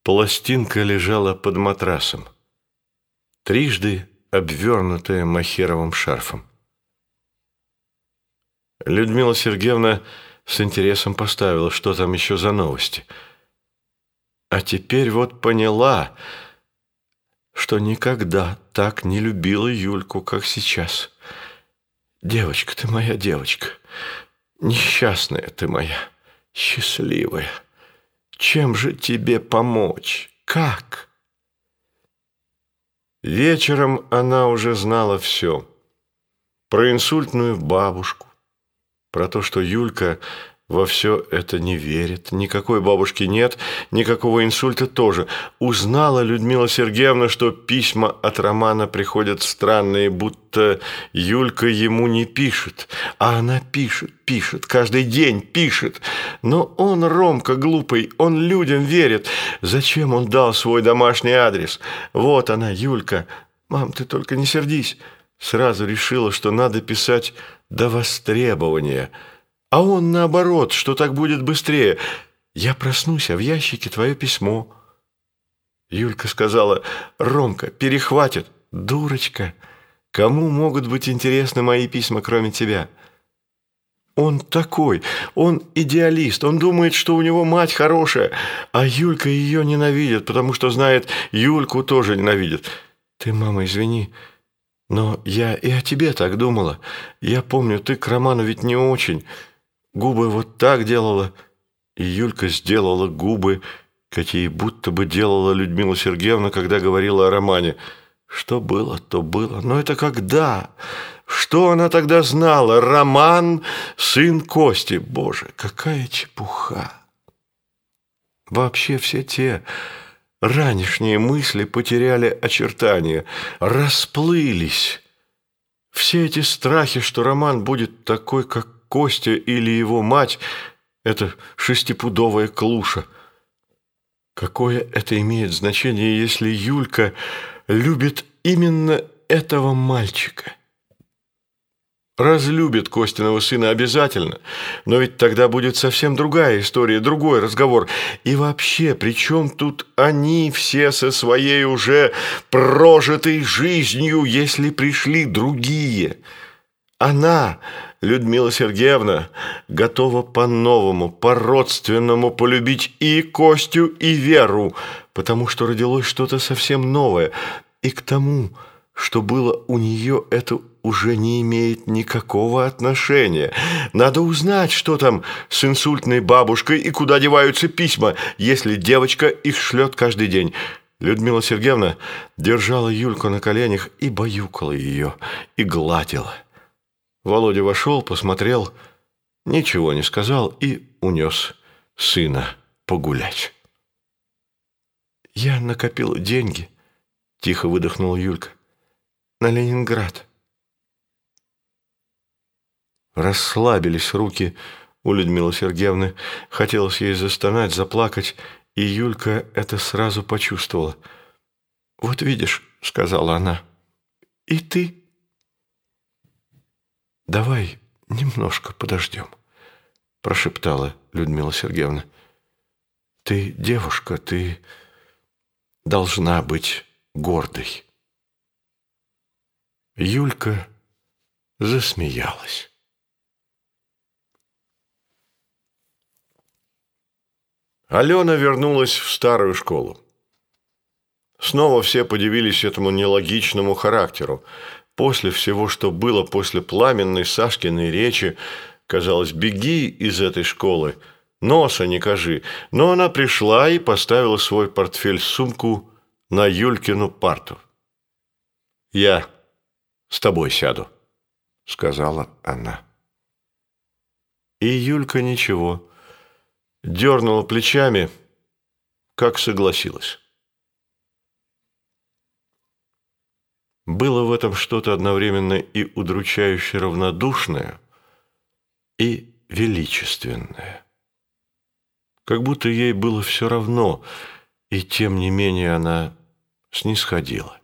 Пластинка лежала под матрасом, трижды обвернутая мохеровым шарфом. Людмила Сергеевна с интересом поставила, что там еще за новости. А теперь вот поняла, что никогда так не любила Юльку, как сейчас. Девочка ты моя, девочка, несчастная ты моя, счастливая. Чем же тебе помочь? Как? Вечером она уже знала все. Про инсультную бабушку, про то, что Юлька во все это не верит. Никакой бабушки нет, никакого инсульта тоже. Узнала Людмила Сергеевна, что письма от Романа приходят странные, будто Юлька ему не пишет. А она пишет, каждый день пишет. Но он, Ромка глупый, он людям верит. Зачем он дал свой домашний адрес? Вот она, Юлька. Мам, ты только не сердись. Сразу решила, что надо писать до востребования. А он наоборот, что так будет быстрее. Я проснусь, а в ящике твое письмо. Юлька сказала: Ромка, перехватит. Дурочка, кому могут быть интересны мои письма, кроме тебя? Он такой, он идеалист, он думает, что у него мать хорошая, а Юлька ее ненавидит, потому что знает, Юльку тоже ненавидит. Ты, мама, извини, но я и о тебе так думала. Я помню, ты к Роману ведь не очень. Губы вот так делала, и Юлька сделала губы, какие будто бы делала Людмила Сергеевна, когда говорила о Романе. Что было, то было. Но это когда? Что она тогда знала? Роман – сын Кости. Боже, какая чепуха! Вообще все те ранешние мысли потеряли очертания, расплылись. Все эти страхи, что Роман будет такой, как Костя или его мать, это шестипудовая клуша. Какое это имеет значение, если Юлька любит именно этого мальчика? Разлюбит Костиного сына обязательно, но ведь тогда будет совсем другая история, другой разговор. И вообще, при чем тут они все со своей уже прожитой жизнью, если пришли другие? Она, Людмила Сергеевна, готова по-новому, по-родственному полюбить и Костю, и Веру, потому что родилось что-то совсем новое. И к тому, что было у нее, это уже не имеет никакого отношения. Надо узнать, что там с инсультной бабушкой и куда деваются письма, если девочка их шлет каждый день. Людмила Сергеевна держала Юльку на коленях и баюкала ее, и гладила. Володя вошел, посмотрел, ничего не сказал и унес сына погулять. «Я накопила деньги», – тихо выдохнула Юлька, – «на Ленинград». Расслабились руки у Людмилы Сергеевны. Хотелось ей застонать, заплакать, и Юлька это сразу почувствовала. «Вот видишь», – сказала она, – «и ты». «Давай немножко подождем», – прошептала Людмила Сергеевна. «Ты девушка, ты должна быть гордой». Юлька засмеялась. Алена вернулась в старую школу. Снова все подивились этому нелогичному характеру. После всего, что было после пламенной Сашкиной речи, казалось, беги из этой школы, носа не кажи. Но она пришла и поставила свой портфель-сумку на Юлькину парту. «Я с тобой сяду», — сказала она. И Юлька ничего, дернула плечами, как согласилась. Было в этом что-то одновременно и удручающе равнодушное, и величественное. Как будто ей было все равно, и тем не менее она снисходила.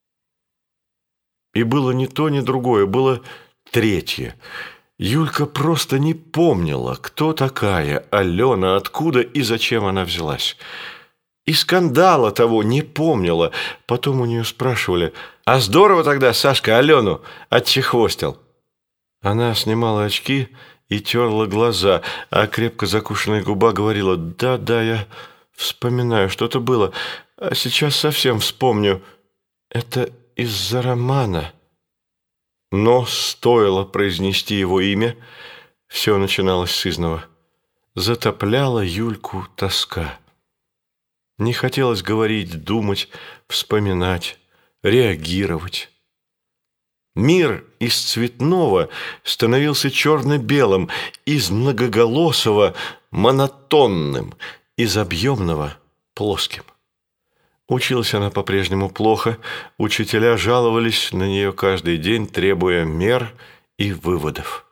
И было ни то, ни другое, было третье. Юлька просто не помнила, кто такая Алена, откуда и зачем она взялась. и скандала того не помнила. Потом у нее спрашивали: «А здорово тогда Сашка Алену отчехвостил?» Она снимала очки и терла глаза, а крепко закушенная губа говорила: «Да, я вспоминаю, что-то было, а сейчас совсем вспомню. Это из-за романа». Но стоило произнести его имя, все начиналось сызнова. Затопляла Юльку тоска. Не хотелось говорить, думать, вспоминать, реагировать. Мир из цветного становился черно-белым, из многоголосого – монотонным, из объемного – плоским. Училась она по-прежнему плохо, учителя жаловались на нее каждый день, требуя мер и выводов.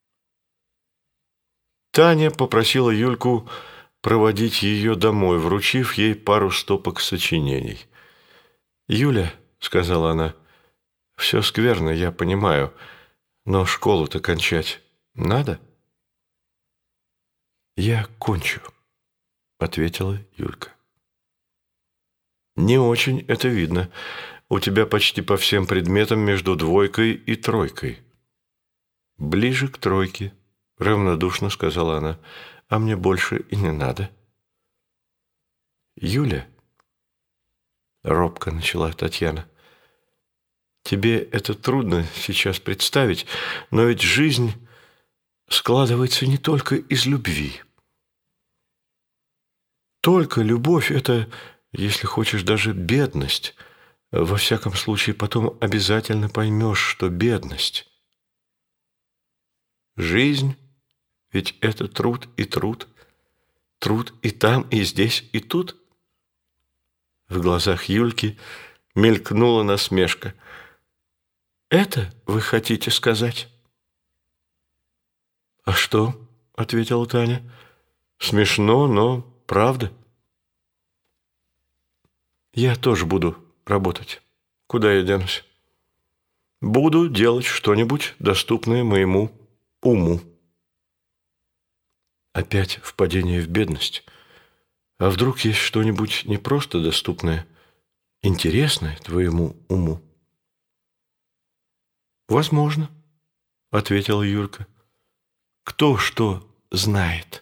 Таня попросила Юльку проводить ее домой, вручив ей пару стопок сочинений. «Юля», — сказала она, — «все скверно, я понимаю, но школу-то кончать надо?» «Я кончу», — ответила Юлька. «Не очень это видно. У тебя почти по всем предметам между 2 и 3. «Ближе к 3, равнодушно сказала она, — «а мне больше и не надо». «Юля», — робко начала Татьяна, — «тебе это трудно сейчас представить, но ведь жизнь складывается не только из любви. Только любовь — это, если хочешь, даже бедность. Во всяком случае, потом обязательно поймешь, что бедность. Жизнь — ведь это труд и труд. Труд и там, и здесь, и тут». В глазах Юльки мелькнула насмешка. «Это вы хотите сказать?» «А что?» — ответила Таня. «Смешно, но правда. Я тоже буду работать. Куда я денусь? Буду делать что-нибудь, доступное моему уму». Опять впадение в бедность. А вдруг есть что-нибудь не просто доступное, интересное твоему уму? «Возможно», — ответила Юлька. «Кто что знает?»